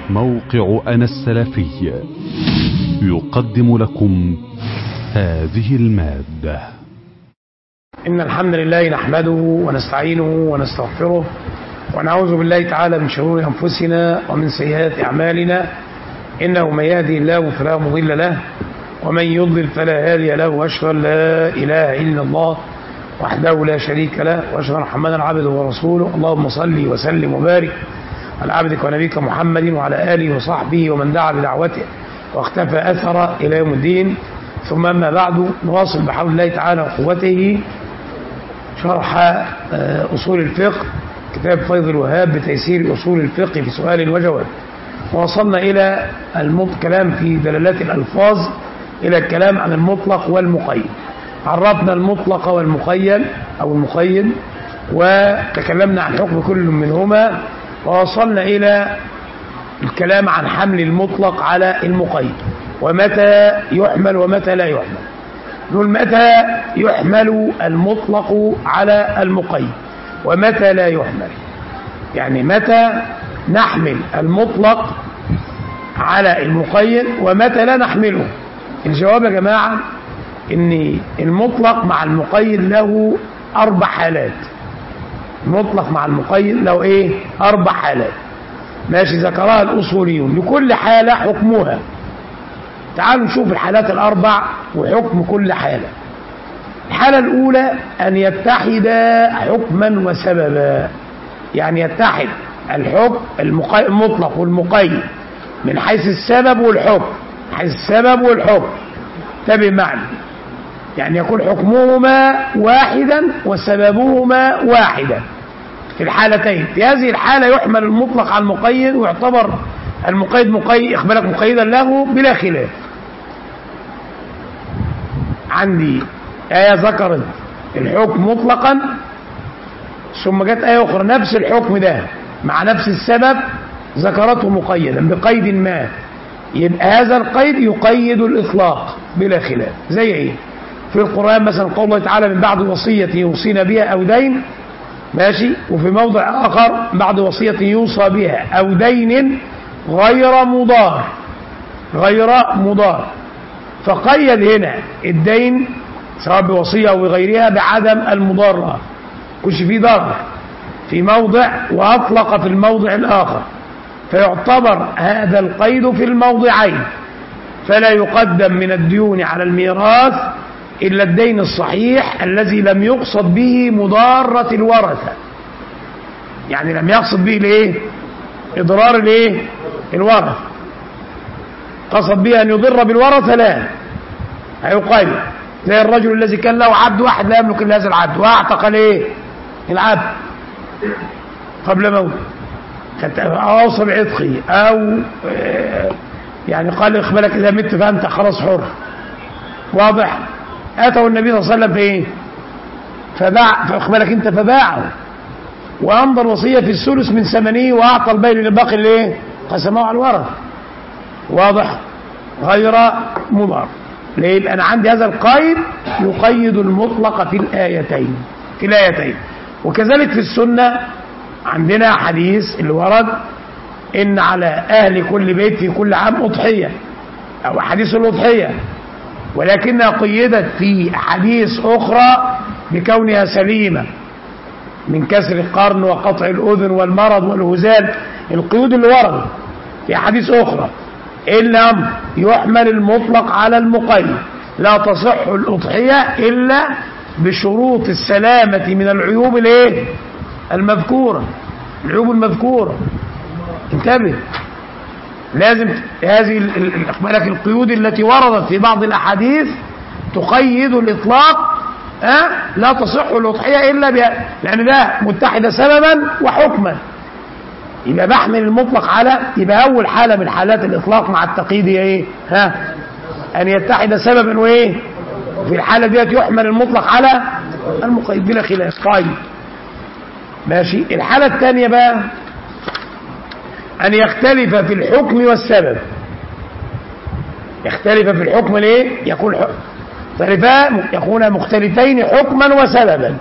موقع أنا السلفي يقدم لكم هذه المادة. إن الحمد لله نحمده ونستعينه ونستغفره ونعوذ بالله تعالى من شرور أنفسنا ومن سيئات أعمالنا، إنه من يهدي الله فلا مضل له ومن يضلل فلا هادي له، وأشهد أن لا إله إلا الله وحده لا شريك له، وأشهد أن محمدا عبده ورسوله. اللهم صل وسلم وبارك على عبدك ونبيك محمد وعلى آله وصحبه ومن دعا بدعوته واختفى أثر إلى يوم الدين. ثم أما بعد، نواصل بحول الله تعالى وقوته شرح أصول الفقه، كتاب فيض الوهاب بتيسير أصول الفقه في سؤال وجواب. ووصلنا إلى الكلام في دلالات الألفاظ، إلى الكلام عن المطلق والمقيد. عرفنا المطلق والمقيد أو المقيد، وتكلمنا عن حكم كل منهما، ووصلنا إلى الكلام عن حمل المطلق على المقيد، ومتى يحمل ومتى لا يحمل. نقول متى يحمل المطلق على المقيد ومتى لا يحمل، يعني متى نحمل المطلق على المقيد ومتى لا نحمله. الجواب يا جماعة ان المطلق مع المقيد له 4 حالات. المطلق مع المقيد له ايه؟ 4 حالات، ماشي، ذكرها الأصوليون، لكل حالة حكمها. تعالوا نشوف الحالات ال4 وحكم كل حالة. الحالة الأولى أن يتحد حكما وسببا، يعني يتحد الحكم المطلق والمقيد من حيث السبب والحكم، من حيث السبب والحكم. تبع معنى، يعني يكون حكمهما واحدا وسببهما واحدا في الحالتين. في هذه الحالة يحمل المطلق على المقيد، ويعتبر المقيد إخبارك مقيدا له بلا خلاف. عندي آية ذكرت الحكم مطلقا، ثم جت آية أخرى نفس الحكم ده مع نفس السبب ذكرته مقيدا بقيد ما، يبقى هذا القيد يقيد الإطلاق بلا خلاف. زي إيه؟ في القرآن مثلا قول الله تعالى من بعد وصية يوصينا بها أو دين، ماشي، وفي موضع آخر بعد وصية يوصى بها أو دين غير مضار، غير مضار. فقيد هنا الدين سواء بوصية أو بغيرها بعدم المضارة، كش فيه ضرر في موضع، وأطلق في الموضع الآخر، فيعتبر هذا القيد في الموضعين. فلا يقدم من الديون على الميراث إلا الدين الصحيح الذي لم يقصد به مضارة الورثة، يعني لم يقصد به الايه؟ إضرار الايه؟ الورثة. قصد به أن يضر بالورثة لا، هيقيد. زي الرجل الذي كان له عبد واحد لا يملك إلا هذا العبد، واعتق الايه؟ العبد قبل موته، أوصى بعتقه، أو يعني قال اخبرك إذا مت فأنت خلاص حر. واضح؟ أتوا النبي صلى الله عليه وسلم في إيه؟ فباع، فاخبرك أنت فباعه، وأمضى الوصية في الثلث من ثمنه، وأعطى الباقي للباقي اللي قسمه على الورث. واضح؟ غير مضار. ليه؟ يبقى أنا عندي هذا القيد يقيد المطلق في الآيتين، في الآيتين. وكذلك في السنة عندنا حديث اللي ورد إن على أهل كل بيت في كل عام أضحية، أو حديث الأضحية، ولكنها قيدت في حديث أخرى بكونها سليمة من كسر القرن وقطع الأذن والمرض والهزال، القيود اللي ورد في حديث أخرى. إلا يحمل المطلق على المقيد، لا تصح الأضحية إلا بشروط السلامة من العيوب الايه؟ المذكورة، العيوب المذكورة. انتبه، لازم هذه القيود التي وردت في بعض الأحاديث تقيد الإطلاق. لا تصح الأضحية إلا لأن ده متحد سببا وحكما. يبقى بحمل المطلق على، يبقى أول حالة من حالات الإطلاق مع التقييد هي إيه؟ أن يتحد سببا وإيه؟ في الحالة ديت يحمل المطلق على المقيد بلا خلاف. طيب ماشي. الحالة الثانية بقى أن يختلف في الحكم والسبب. يختلف في الحكم ليه؟ يكون مختلفين حكما وسببا،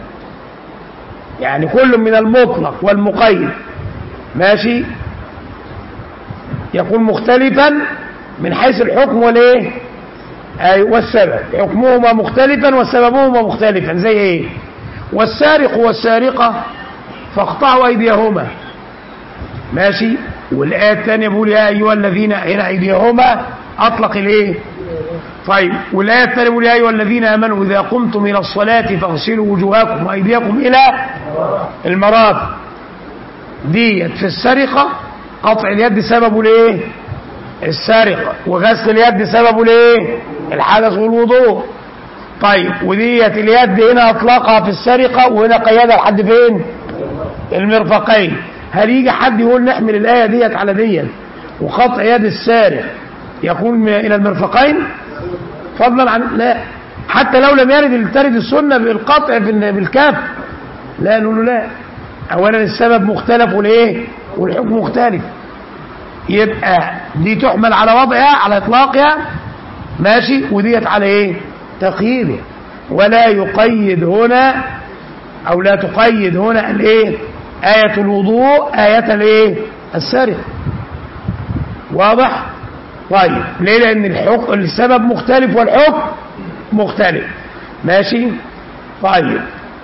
يعني كل من المطلق والمقيد ماشي يكون مختلفا من حيث الحكم والايه والسبب، حكمهما مختلفا وسببهما مختلفا. زي ايه؟ والسارق والسارقة فاقطعوا ايديهما، ماشي. والآية الثانية بيقول يا أيها الذين، هنا أيديهما أطلق الايه؟ طيب. والآية الثانية بيقول يا أيها الذين آمنوا إذا قمتم إلى الصلاة فاغسلوا وجوهكم وأيديكم إلى المرافق. ديت في السرقة قطع اليد سببه الايه؟ السرقة، وغسل اليد سببه الايه؟ الحدث والوضوء. طيب. وديت اليد هنا اطلقها في السرقة وهنا قيدها لحد فين؟ المرفقين. هل يجي حد يقول نحمل الآية ديت على ديت وقطع يد السارق يكون إلى المرفقين فضلا عن؟ لا، حتى لو لم ترد السنة بالقطع بالكف، لا نقول له لا. أولا السبب مختلف والايه؟ والحكم مختلف، يبقى دي تحمل على وضعها على إطلاقها، ماشي. وديت على ايه؟ تقييدها. ولا يقيد هنا او لا تقيد هنا الايه؟ آية الوضوء آية الايه؟ السرقة. واضح؟ طيب. ليه؟ لأن الحكم السبب مختلف والحكم مختلف، ماشي. طيب.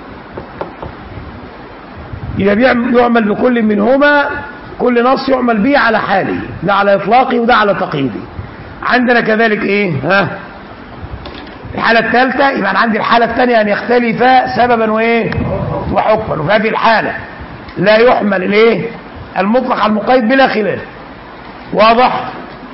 يبقى يعمل بكل منهما، كل نص يعمل به على حاله، ده على إطلاقه وده على تقييده. عندنا كذلك ايه؟ الحالة الثالثة. يبقى أنا عندي الحالة الثانية أن يختلفا سببا وايه؟ وحكما. وفي هذه الحالة لا يحمل الايه؟ المطلق على المقيد بلا خلاف. واضح؟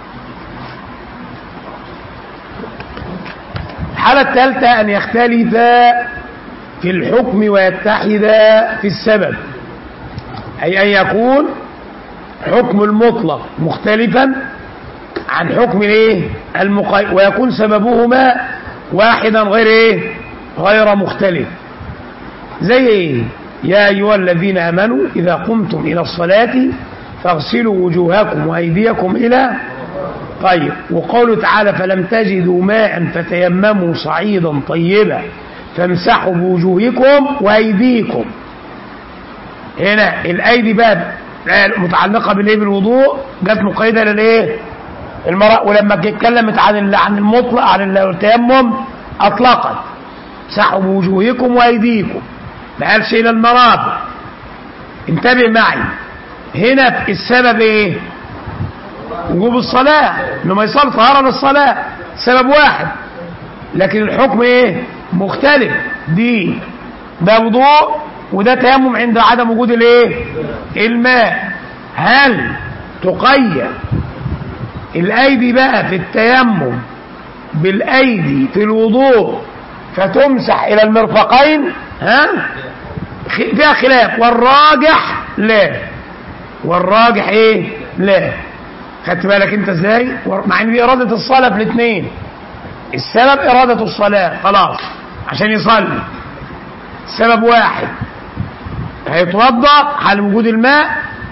الحالة الثالثة أن يختلفا في الحكم ويتحدا في السبب، أي أن يكون حكم المطلق مختلفا عن حكم الايه؟ المقيد، ويكون سببهما واحدا غير ايه؟ غير مختلف. زي ايه؟ يا أيها الذين آمنوا إذا قمتم إلى الصلاة فاغسلوا وجوهكم وأيديكم إلى. طيب. وقوله تعالى فلم تجدوا ماء فتيمموا صعيدا طيبا فامسحوا بوجوهكم وأيديكم. هنا الأيدي باب متعلقة بالايه؟ بالوضوء، جت مقيدة للايه؟ المرأة. ولما اتكلمت عن المطلق عن التيمم أطلقت امسحوا بوجوهكم وأيديكم، ما قالش إلى المرافق. انتبه معي، هنا السبب ايه؟ وجوب الصلاة، انه ما يصل طهارة للصلاة، سبب واحد، لكن الحكم ايه؟ مختلف. ده وضوء وده تيمم عند عدم وجود الايه؟ الماء. هل تقيد الايدي بقى في التيمم بالايدي في الوضوء فتمسح الى المرفقين؟ فيها خلاف، والراجح لا. والراجح ايه؟ لا. خدت بالك انت ازاي؟ مع ان دي اراده الصلاه في الاثنين، السبب اراده الصلاه خلاص عشان يصلي، السبب واحد، هيتوضا حال وجود الماء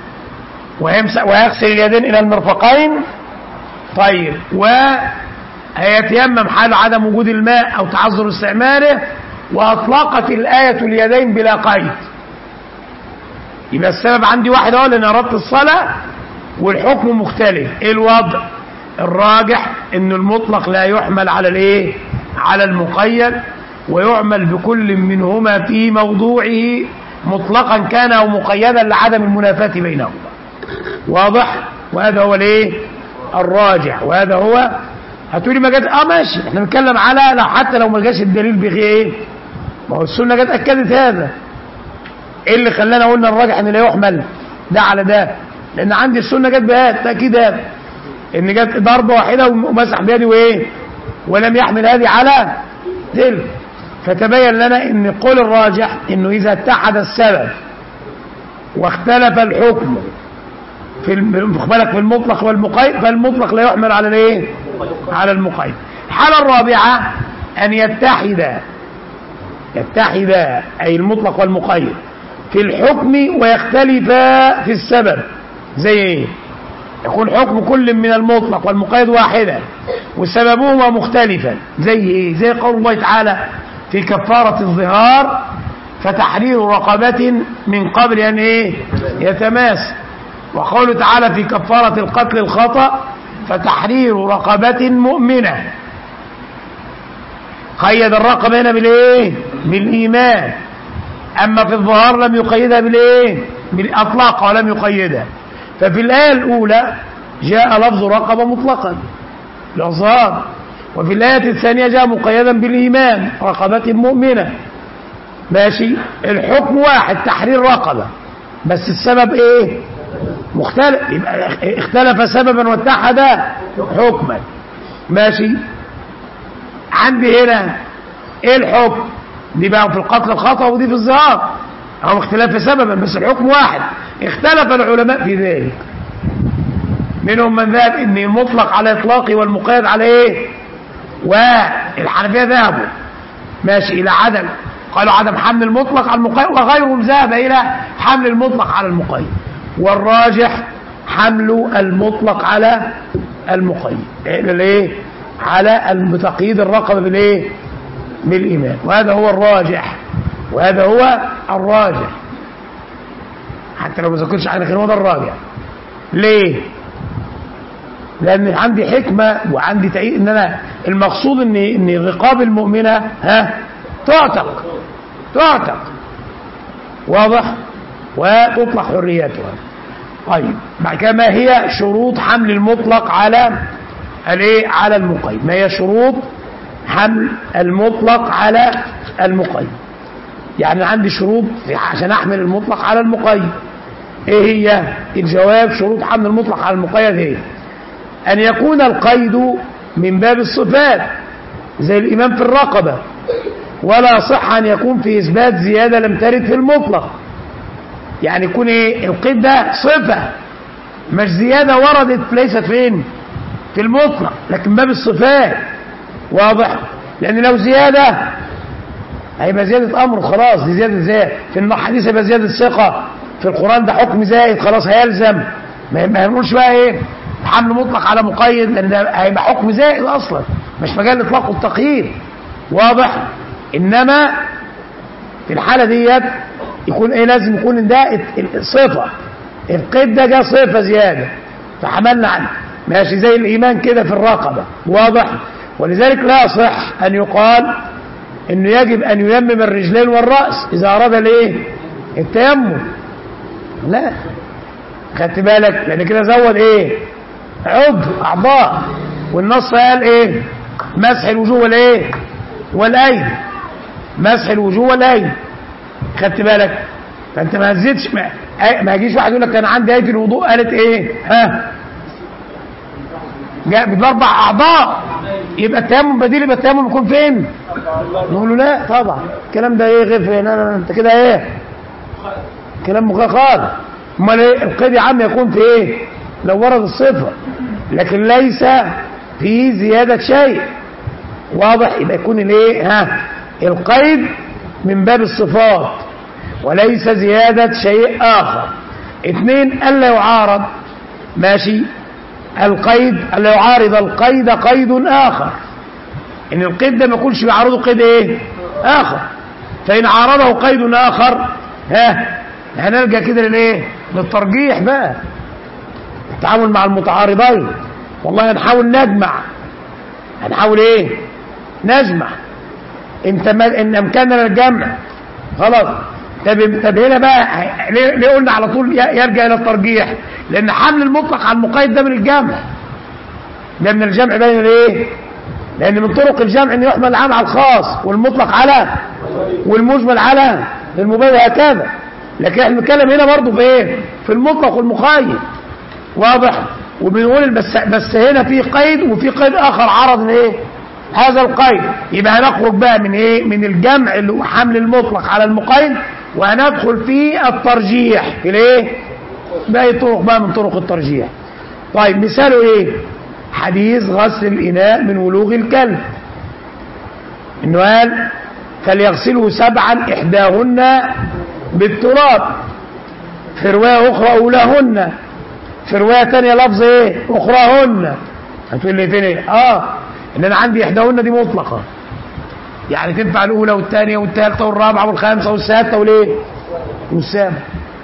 ويغسل اليدين الى المرفقين. طيب. وهيتيمم حال عدم وجود الماء او تعذر استعماله، واطلقت الايه اليدين بلا قيد. يبقى السبب عندي واحد اهو، لان اردت الصلاه والحكم مختلف. ايه الوضع؟ الراجح ان المطلق لا يحمل على الايه؟ على المقيد، ويعمل بكل منهما في موضوعه مطلقا كان او مقيدا لعدم المنافاة بينهما. واضح؟ وهذا هو الايه؟ الراجح. وهذا هو. هتقولي ما جاش، ماشي، احنا بنتكلم على حتى لو ما جاش الدليل بغير ايه؟ ما هو السنه جت اكدت هذا. ايه اللي خلانا قلنا الراجح ان لا يحمل ده على ده؟ لان عندي السنه جت بهذا تاكيد هذا، ان جت ضربه واحده ومسح بيدي وايه؟ ولم يحمل هذه على تلك. فتبين لنا ان قول الراجح انه اذا اتحد السبب واختلف الحكم في المطلق والمقيد، فالمطلق لا يحمل على الايه؟ على المقيد. الحاله الرابعه ان يتحد اي المطلق والمقيد في الحكم ويختلفا في السبب. زي ايه؟ يكون حكم كل من المطلق والمقيد واحدا وسببهما مختلفا. زي ايه؟ زي قول الله تعالى في كفارة الظهار فتحرير رقبة من قبل ان ايه؟ يتماس. وقوله تعالى في كفارة القتل الخطأ فتحرير رقبة مؤمنة، قيد الرقبة هنا بالايه؟ بالإيمان. أما في الظهار لم يقيدها بالايه؟ بالأطلاق ولم يقيدها. ففي الآية الأولى جاء لفظ رقبة مطلقا الأظهار، وفي الآية الثانية جاء مقيدا بالإيمان رقبة مؤمنة. ماشي، الحكم واحد تحرير رقبة، بس السبب ايه؟ مختلف، يبقى اختلف سببا واتحد حكما. ماشي، عندي هنا ايه الحكم؟ دي بقى في القتل الخطأ ودي في الظهار، او اختلاف سببا بس الحكم واحد. اختلف العلماء في ذلك، منهم من ذهب ان المطلق على اطلاقه والمقيد على ايه؟ والحنفية ذهبوا ماشي الى عدم، قالوا عدم حمل المطلق على المقيد، وغيرهم ذهب الى حمل المطلق على المقيد، والراجح حمل المطلق على المقيد ليه؟ على بتقييد الرقبة بالايه؟ بالايمان. وهذا هو الراجح، وهذا هو الراجح، حتى لو ما ذكرش عن خير، هو ده الراجح. ليه؟ لان عندي حكمه وعندي تأييد، ان انا المقصود ان الرقاب المؤمنه تعتق واضح، وتطلق حريتها. طيب بعد كده ما هي شروط حمل المطلق على الايه؟ على المقيد. ما هي شروط حمل المطلق على المقيد؟ يعني عندي شروط عشان احمل المطلق على المقيد. ايه هي؟ الجواب: شروط حمل المطلق على المقيد هي ان يكون القيد من باب الصفات زي الايمان في الرقبه، ولا صح ان يكون في اثبات زياده لم ترد في المطلق. يعني يكون ايه؟ القيد ده صفه مش زياده وردت ليست فين؟ في المطلق، لكن باب الصفات. واضح؟ لان لو زياده هيبقى زياده امر خلاص، دي زياده في الحديث هيبقى زياده ثقه، في القران ده حكم زائد خلاص هيلزم، ما نقولش بقى ايه حمل مطلق على مقيد، لان ده هيبقى حكم زائد اصلا مش مجال الاطلاق والتقييد. واضح؟ انما في الحاله ديت يكون ايه؟ لازم يكون ده صفه، القيد ده جه صفه زياده فحملنا عنه. ماشي، زي الايمان كده في الرقبه. واضح؟ ولذلك لا يصح ان يقال انه يجب ان ييمم الرجلين والراس اذا اراد الايه؟ التيمم. لا، خدت بالك؟ لان كده زود ايه؟ عضو اعضاء، والنص قال ايه؟ مسح الوجوه والايه؟ والايدي، مسح الوجوه والايدي. خدت بالك؟ فانت ما هزيتش، ما يجيش واحد يقول لك انا عندي ايه في الوضوء قالت ايه؟ جاء باربع اعضاء، يبقى التيمم بديل، يبقى التيمم يكون فين؟ نقول له لا طبعا الكلام ده ايه؟ غير فين؟ انت كده ايه؟ كلام مخالف. امال ايه القيد يا عم؟ يكون في ايه؟ لو ورد الصفه لكن ليس في زياده شيء. واضح؟ يبقى يكون الايه؟ القيد من باب الصفات وليس زياده شيء اخر. اثنين، الا يعارض ماشي القيد، الا يعارض القيد قيد اخر، ان القيد ده ما يكونش بيعارضه قيد ايه؟ اخر. فان عارضه قيد اخر هنرجع كده للايه؟ للترجيح بقى، التعامل مع المتعارضين. والله هنحاول نجمع، هنحاول ايه؟ نجمع ان امكاننا الجمع خلاص. طب هنا بقى ليه قلنا على طول يرجع الى الترجيح؟ لان حمل المطلق على المقيد ده من الجمع، ده من الجمع بين الايه؟ لان من طرق الجمع ان يحمل العام على الخاص والمطلق على والمجمل على المبين هكذا. لكن احنا بنتكلم هنا برضه في ايه؟ في المطلق والمقيد. واضح؟ وبنقول بس هنا في قيد وفي قيد اخر عرض ايه؟ هذا القيد. يبقى هنخرج بقى من ايه؟ من الجمع اللي هو حمل المطلق على المقيد، وهندخل في الترجيح في الايه؟ باقي طرق بقى من طرق الترجيح. طيب مثاله ايه؟ حديث غسل الاناء من ولوغ الكلب، انه قال فليغسله 7 احداهن بالتراب، في روايه اخرى اولاهن، في روايه ثانيه لفظ ايه؟ اخراهن. هتقول لي فين ايه؟ ان انا عندي احداهن دي مطلقه، يعني تنفع الاولى والثانيه والثالثه والرابعه والخامسه والسادسه والايه؟ والسابعه.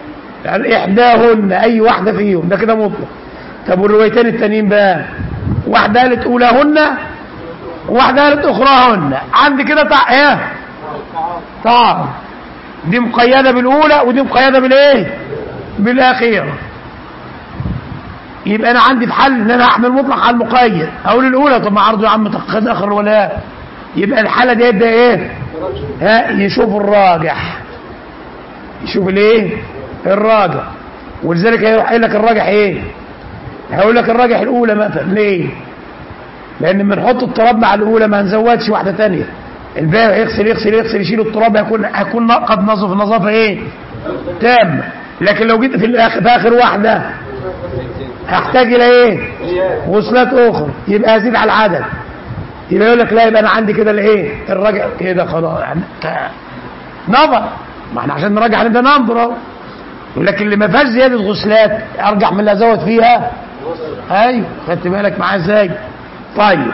يعني إحداهن أي واحدة فيهم، ده كده مطلق. طب والروايتين التانيين بقى، واحدة قالت أولاهن وواحدة قالت أخراهن، عندي كده طعام، دي مقيدة بالأولى ودي مقيدة بالإيه؟ بالأخيرة. يبقى أنا عندي في حل إن أنا أحمل مطلق على المقيد، أقول الأولى طب ما عرضه يا عم تاخد آخر ولا، يبقى الحالة دي يبدأ إيه؟ يشوف الراجح، يشوف الإيه؟ الراجح. ولذلك هيروح قايل لك الراجح إيه؟ هيقول لك الراجح الأولى مثلا. ليه؟ لأن لما نحط التراب مع الأولى ما هنزودش واحدة تانية، الباقي يغسل يغسل يغسل يشيل التراب، هيكون قد نظف نظافة إيه؟ تامة. لكن لو جيت في آخر واحدة هحتاج إلى إيه؟ غسلات أخرى، يبقى أزيد على العدد. يبقى يقول لك لا، يبقى أنا عندي كده الإيه؟ الراجع كده خلاص يعني نظر، ما احنا عشان نراجع هنبدأ ننظر أهو. لكن اللي ما فيهاش زيادة غسلات أرجع من اللي أزود فيها. أيوه، خدت بالك معاه إزاي؟ طيب،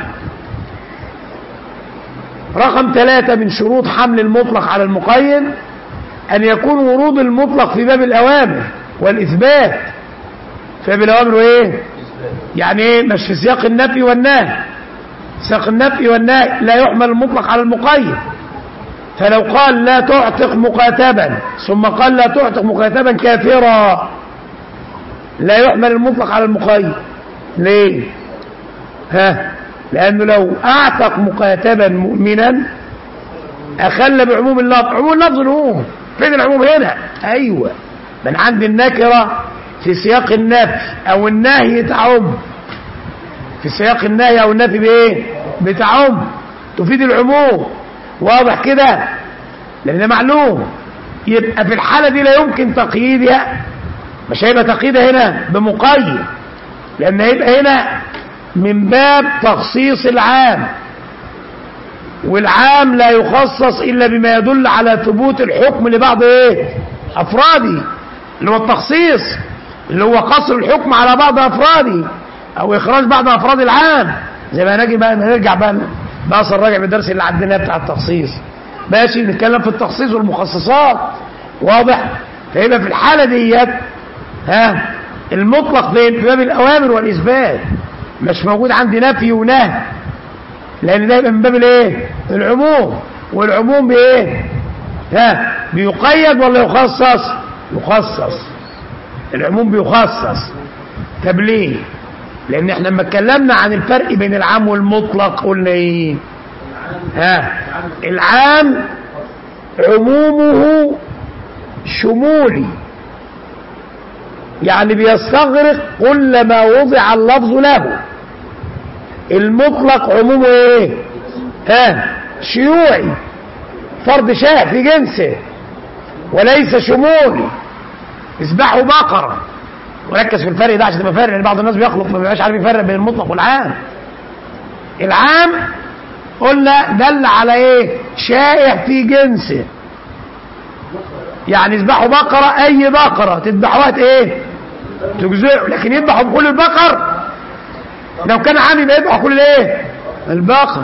رقم 3 من شروط حمل المطلق على المقيد أن يكون ورود المطلق في باب الأوامر والإثبات. في باب الأوامر وإيه؟ يعني إيه؟ مش في سياق النفي والنهي. سياق النفي والنهي لا يحمل المطلق على المقيد. فلو قال لا تعتق مكاتبا ثم قال لا تعتق مكاتبا كافرا، لا يحمل المطلق على المقيد. ليه؟ لأنه لو أعتق مكاتبا مؤمنا أخل بعموم اللفظ. عموم اللفظ العموم، فين العموم هنا؟ أيوة، من عند النكرة في سياق النفي أو النهي تعم، في سياق النهي أو النفي بإيه؟ بتعم، تفيد العموم. واضح كده؟ لأن معلوم. يبقى في الحالة دي لا يمكن تقييدها، مش هيبقى تقييدها هنا بمقيد، لأن هيبقى هنا من باب تخصيص العام، والعام لا يخصص إلا بما يدل على ثبوت الحكم لبعض إيه؟ أفراده، اللي هو التخصيص، اللي هو قصر الحكم على بعض أفراده أو إخراج بعض أفراد العام. زي ما نجي بقى نرجع بقى ناصر راجع بالدرس اللي عندنا بتاع التخصيص، ماشي، نتكلم في التخصيص والمخصصات. واضح؟ فيبقى في الحالة ديت المطلق فين؟ في باب الأوامر والإثبات، مش موجود عندي نفي ونهي، لأن ده يبقى من باب الايه؟ العموم. والعموم بايه؟ بيقيد ولا يخصص؟ يخصص. العموم بيخصص. طب ليه؟ لأن احنا لما اتكلمنا عن الفرق بين العام والمطلق قلنا ايه؟ العام عمومه شمولي، يعني بيستغرق كل ما وضع اللفظ له. المطلق عمومه ايه؟ شيوعي، فرد شاء في جنسه، وليس شمولي. اذبحوا بقرة. وركز في الفرق ده عشان تبقى فارق، لان بعض الناس بيخلق ما بيبقاش عارف يفرق بين المطلق والعام. العام قلنا دل على ايه؟ شائع في جنسه، يعني اذبحوا بقرة، اي بقرة تذبحوها ايه؟ تجزئوا. لكن يذبحوا بكل البقر، لو كان عام يبقى يذبحوا كل الايه؟ البقر.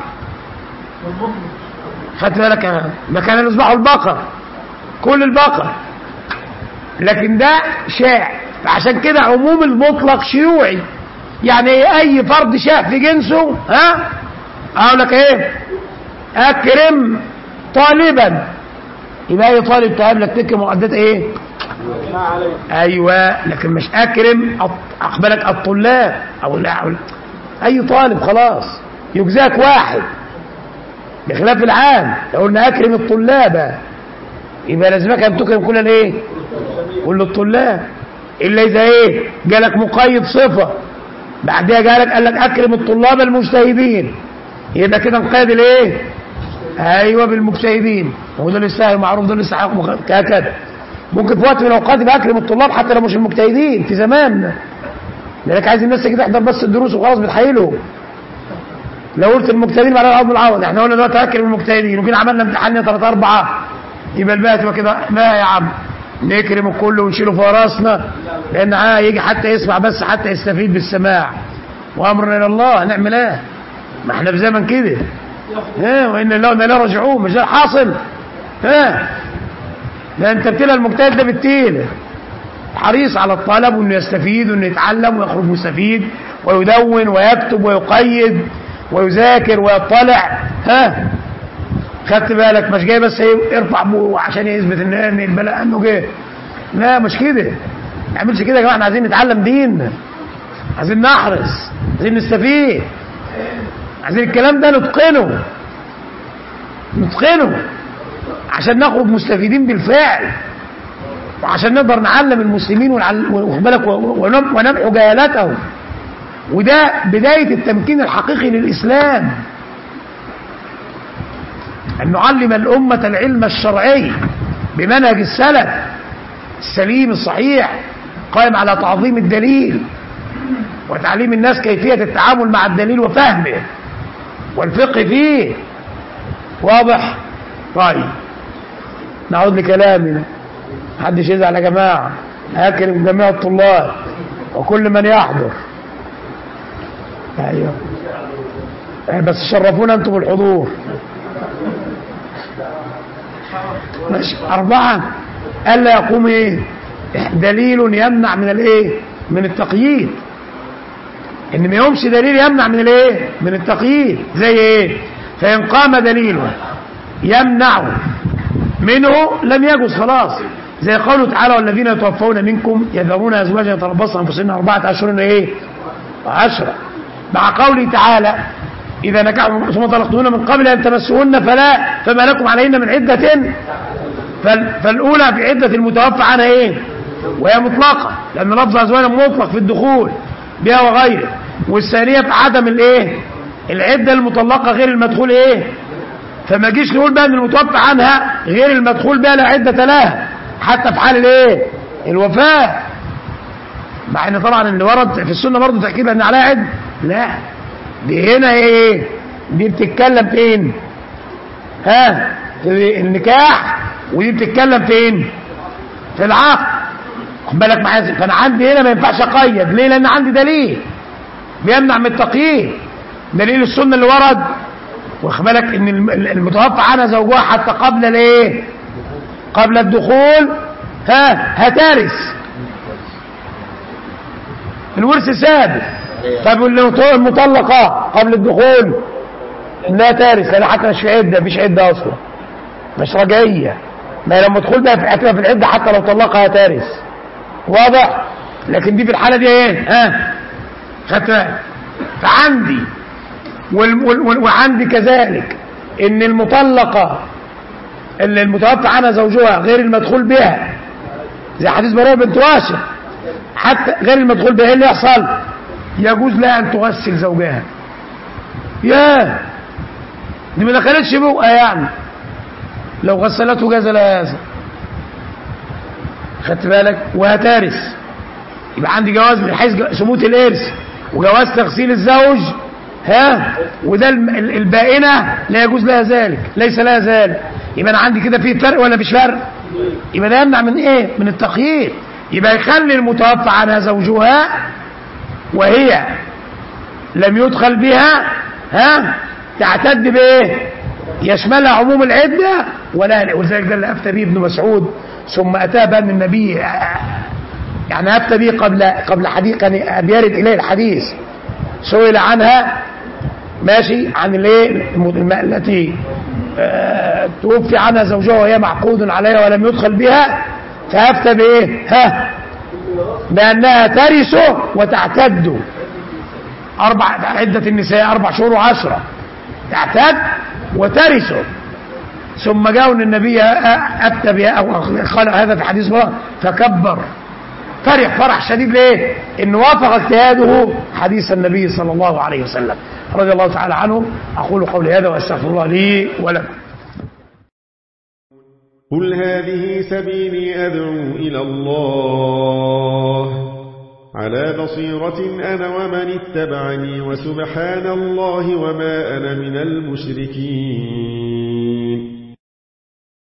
خدت بالك؟ ما كان يذبحوا البقر كل البقر، لكن ده شائع. فعشان كده عموم المطلق شيوعي، يعني اي فرد شاء في جنسه اقول لك ايه؟ اكرم طالبا، يبقى اي طالب تقابلك تكرم وعدت ايه؟ ايوه، لكن مش اكرم اقبلك الطلاب او لا، اي طالب خلاص يجزاك واحد، بخلاف العام. لو قلنا اكرم الطلاب يبقى لازمك ان تكرم كل الايه؟ كل الطلاب، الا اذا ايه؟ جالك مقيد صفه بعدها جالك قال لك اكرم الطلاب المجتهدين، يبقى كده نقيد الايه؟ ايوه، بالمجتهدين. هو ده لسه معروف، ده لسه هكذا. ممكن في وقت من الاوقات يبقى اكرم الطلاب حتى لو مش المجتهدين في زماننا، لانك عايز الناس تيجي تحضر بس الدروس وخلاص بتحيلهم. لو قلت المجتهدين بعد العوض بالعوض، احنا قلنا دلوقتي اكرم المجتهدين وكده عملنا امتحان 3 4، يبقى الباقي تبقى كده لا يا عم، نكرم الكل ونشيله في راسنا، لان يجي حتى يسمع بس حتى يستفيد بالسماع، وامرنا الى الله. هنعمل ايه؟ ما احنا في زمن كده، وان الله وإنا إليه راجعون، مش ده حاصل؟ ده انت بتلا المجتهد ده بالتيله، حريص على الطلب وانه يستفيد وانه يتعلم ويخرج مستفيد ويدون ويكتب ويقيد ويذاكر ويطلع. خدت بالك؟ مش جاي بس يرفع بوه عشان يثبت ان البلاء انه جه. لا مش كده، ما نعملش كده يا جماعه. احنا عايزين نتعلم دين، عايزين نحرص، عايزين نستفيد، عايزين الكلام ده نتقنه عشان نخرج مستفيدين بالفعل، وعشان نقدر نعلم المسلمين ونمحو جهالتهم. وده بداية التمكين الحقيقي للإسلام، أن نعلم الأمة العلم الشرعي بمنهج السلف السليم الصحيح قائم على تعظيم الدليل وتعليم الناس كيفية التعامل مع الدليل وفهمه والفقه فيه. واضح؟ طيب نعود لكلامنا. محدش يزعل يا جماعة، أكرم جميع الطلاب وكل من يحضر. ايوه بس شرفونا انتم بالحضور. ماشي. 4 ألا يقوم دليل يمنع من من التقييد. ان ما يقومش دليل يمنع من من التقييد. زي فإن قام دليل يمنع منه لم يجوز خلاص. زي قوله تعالى والذين يتوفون منكم يذرون أزواجا يتربصن أنفسهن 4 أشهر و10. مع قوله تعالى إذا نكحتم ثم طلقتموهن من قبل أن تمسوهن فما لكم عليهن من عدة. فالأولى في عدة المتوفى عنها وهي مطلقة، لأن لفظ أزواجا مطلق في الدخول بها وغيره. والثانية في عدم العدة المطلقة غير المدخول فما جيش نقول بقى ان المتوفى عنها غير المدخول بها لا عدة لها حتى في حال الوفاة، مع ان طبعا اللي ورد في السنة برضه تأكيد ان عليها عدة. لا دي هنا دي بتتكلم فين؟ في النكاح، ودي بتتكلم فين؟ في العقد. خد بالك معايا. فانا عندي هنا ما ينفعش اقيد. ليه؟ لان عندي دليل بيمنع من التقييد، دليل السنة اللي ورد. واخد بالك ان المتوفى عنها زوجها حتى قبل الدخول هترث، الورث ثابت. طب المطلقة قبل الدخول لا ترث، لان حتى مش عدة اصلا، مش رجعية. ما لما تدخل بقى في العدة حتى لو طلقها هترث. واضح؟ لكن دي في الحالة دي خدت. فعندي وعندي كذلك ان المطلقة اللي المتوفى عنها زوجها غير المدخول بها، زي حديث براءة بنت واشق، حتى غير المدخول بها اللي يحصل يجوز لها ان تغسل زوجها. دي ما دخلتش بقى يعني، لو غسلته جاز لها هذا. خدت بالك؟ وهتارث. يبقى عندي جواز من حيث ثبوت الارث وجواز تغسيل الزوج وده البائنة لا يجوز لها ذلك، ليس لها ذلك. يبقى انا عندي كده في فرق ولا مش فرق؟ يبقى ده يمنع من من التقييد. يبقى يخلي المتوفى عنها زوجها وهي لم يدخل بها تعتد يشملها عموم العدة ولذلك ده اللي افتى به ابن مسعود ثم اتاه بقى من النبي، يعني افتى به قبل حديث كان يرد اليه الحديث. سئل عنها ماشي عن التي توفي عنها زوجها وهي معقود عليها ولم يدخل بها، فافتى بانها ترث وتعتد. عدة النساء 4 شهور و10 تعتد وترث. ثم جاءوا ان النبي افتى بها او قال هذا في حديث فكبر، فرح شديد. ليه؟ انه وافق اجتهاده حديث النبي صلى الله عليه وسلم رضي الله تعالى عنه. اقول قولي هذا واستغفر الله لي ولكم. قل هذه سبيلي ادعو الى الله على بصيرة انا ومن اتبعني وسبحان الله وما انا من المشركين.